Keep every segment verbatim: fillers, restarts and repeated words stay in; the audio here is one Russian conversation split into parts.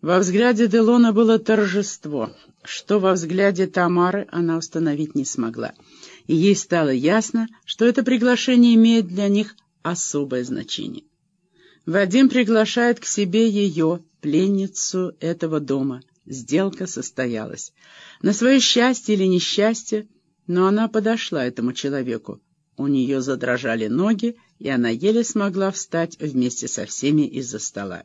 Во взгляде Делона было торжество. Что во взгляде Тамары, она установить не смогла. И ей стало ясно, что это приглашение имеет для них особое значение. Вадим приглашает к себе ее, пленницу этого дома. Сделка состоялась. На свое счастье или несчастье, но она подошла этому человеку. У нее задрожали ноги, и она еле смогла встать вместе со всеми из-за стола.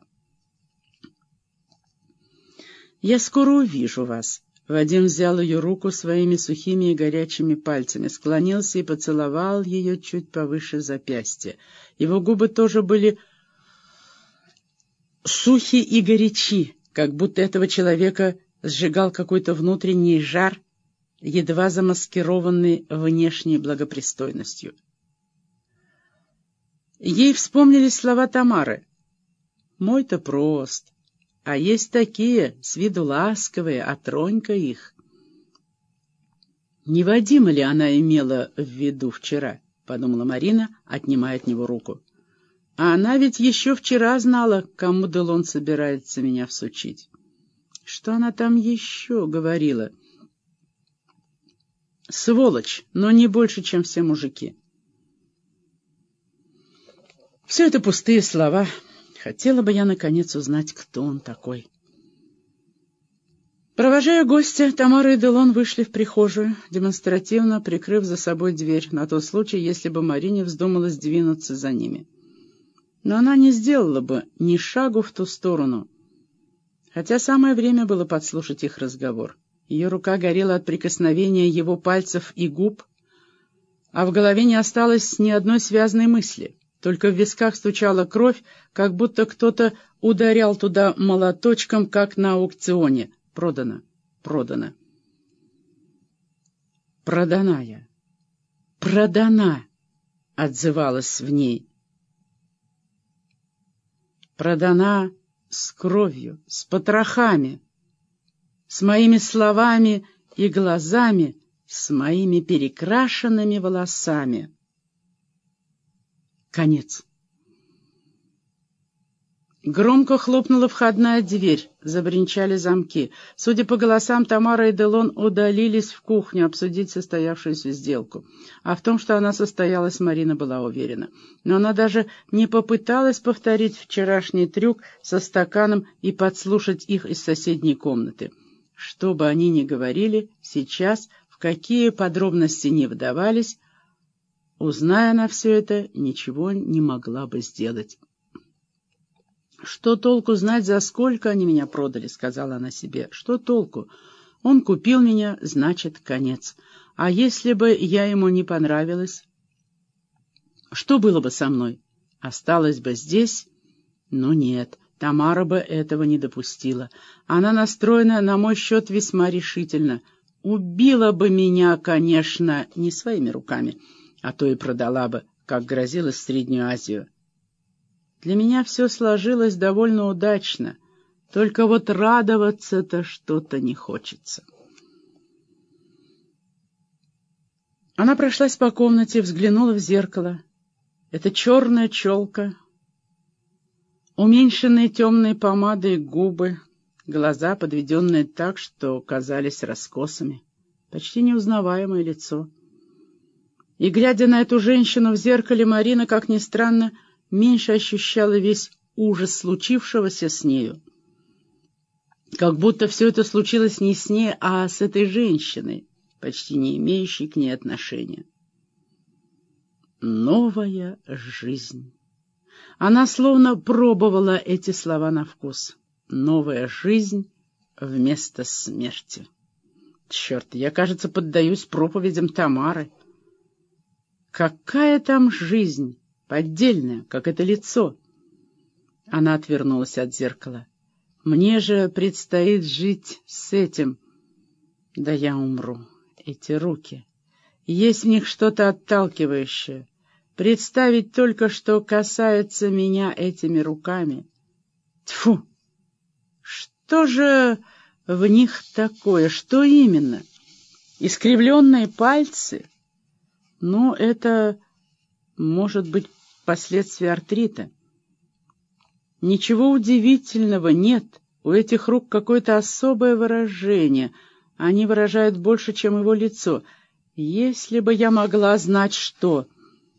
«Я скоро увижу вас». Вадим взял ее руку своими сухими и горячими пальцами, склонился и поцеловал ее чуть повыше запястья. Его губы тоже были сухи и горячи, как будто этого человека сжигал какой-то внутренний жар, едва замаскированный внешней благопристойностью. Ей вспомнились слова Тамары. «Мой-то прост, а есть такие, с виду ласковые, а тронька их». «Не Вадима ли она имела в виду вчера?» — подумала Марина, отнимая от него руку. «А она ведь еще вчера знала, кому Делон собирается меня всучить. Что она там еще говорила?» «Сволочь, но не больше, чем все мужики». Все это пустые слова. Хотела бы я, наконец, узнать, кто он такой. Провожая гостя, Тамара и Делон вышли в прихожую, демонстративно прикрыв за собой дверь, на тот случай, если бы Марине вздумалось двинуться за ними. Но она не сделала бы ни шагу в ту сторону, хотя самое время было подслушать их разговор. Ее рука горела от прикосновения его пальцев и губ, а в голове не осталось ни одной связной мысли. Только в висках стучала кровь, как будто кто-то ударял туда молоточком, как на аукционе. Продано, продано. «Продана я, продана!» — отзывалась в ней. «Продана с кровью, с потрохами, с моими словами и глазами, с моими перекрашенными волосами». Конец. Громко хлопнула входная дверь, забринчали замки. Судя по голосам, Тамара и Делон удалились в кухню обсудить состоявшуюся сделку. А в том, что она состоялась, Марина была уверена. Но она даже не попыталась повторить вчерашний трюк со стаканом и подслушать их из соседней комнаты. Что бы они ни говорили, сейчас, в какие подробности ни вдавались, узная она все это, ничего не могла бы сделать. «Что толку знать, за сколько они меня продали?» — сказала она себе. «Что толку? Он купил меня, значит, конец. А если бы я ему не понравилась? Что было бы со мной? Осталась бы здесь? Но нет, Тамара бы этого не допустила. Она настроена на мой счет весьма решительно. Убила бы меня, конечно, не своими руками, а то и продала бы, как грозилась в Среднюю Азию. Для меня все сложилось довольно удачно, только вот радоваться-то что-то не хочется». Она прошлась по комнате, взглянула в зеркало. Это черная челка, уменьшенные темной помадой губы, глаза, подведенные так, что казались раскосами, почти неузнаваемое лицо. И, глядя на эту женщину в зеркале, Марина, как ни странно, меньше ощущала весь ужас случившегося с нею. Как будто все это случилось не с ней, а с этой женщиной, почти не имеющей к ней отношения. Новая жизнь. Она словно пробовала эти слова на вкус. Новая жизнь вместо смерти. Черт, я, кажется, поддаюсь проповедям Тамары. Какая там жизнь, поддельная, как это лицо. Она отвернулась от зеркала. Мне же предстоит жить с этим. Да я умру. Эти руки. Есть в них что-то отталкивающее. Представить только, что касается меня этими руками. Тьфу! Что же в них такое? Что именно? Искривленные пальцы? Ну, это может быть последствия артрита. Ничего удивительного нет У этих рук какое-то особое выражение. Они выражают больше, чем его лицо. Если бы я могла знать, что...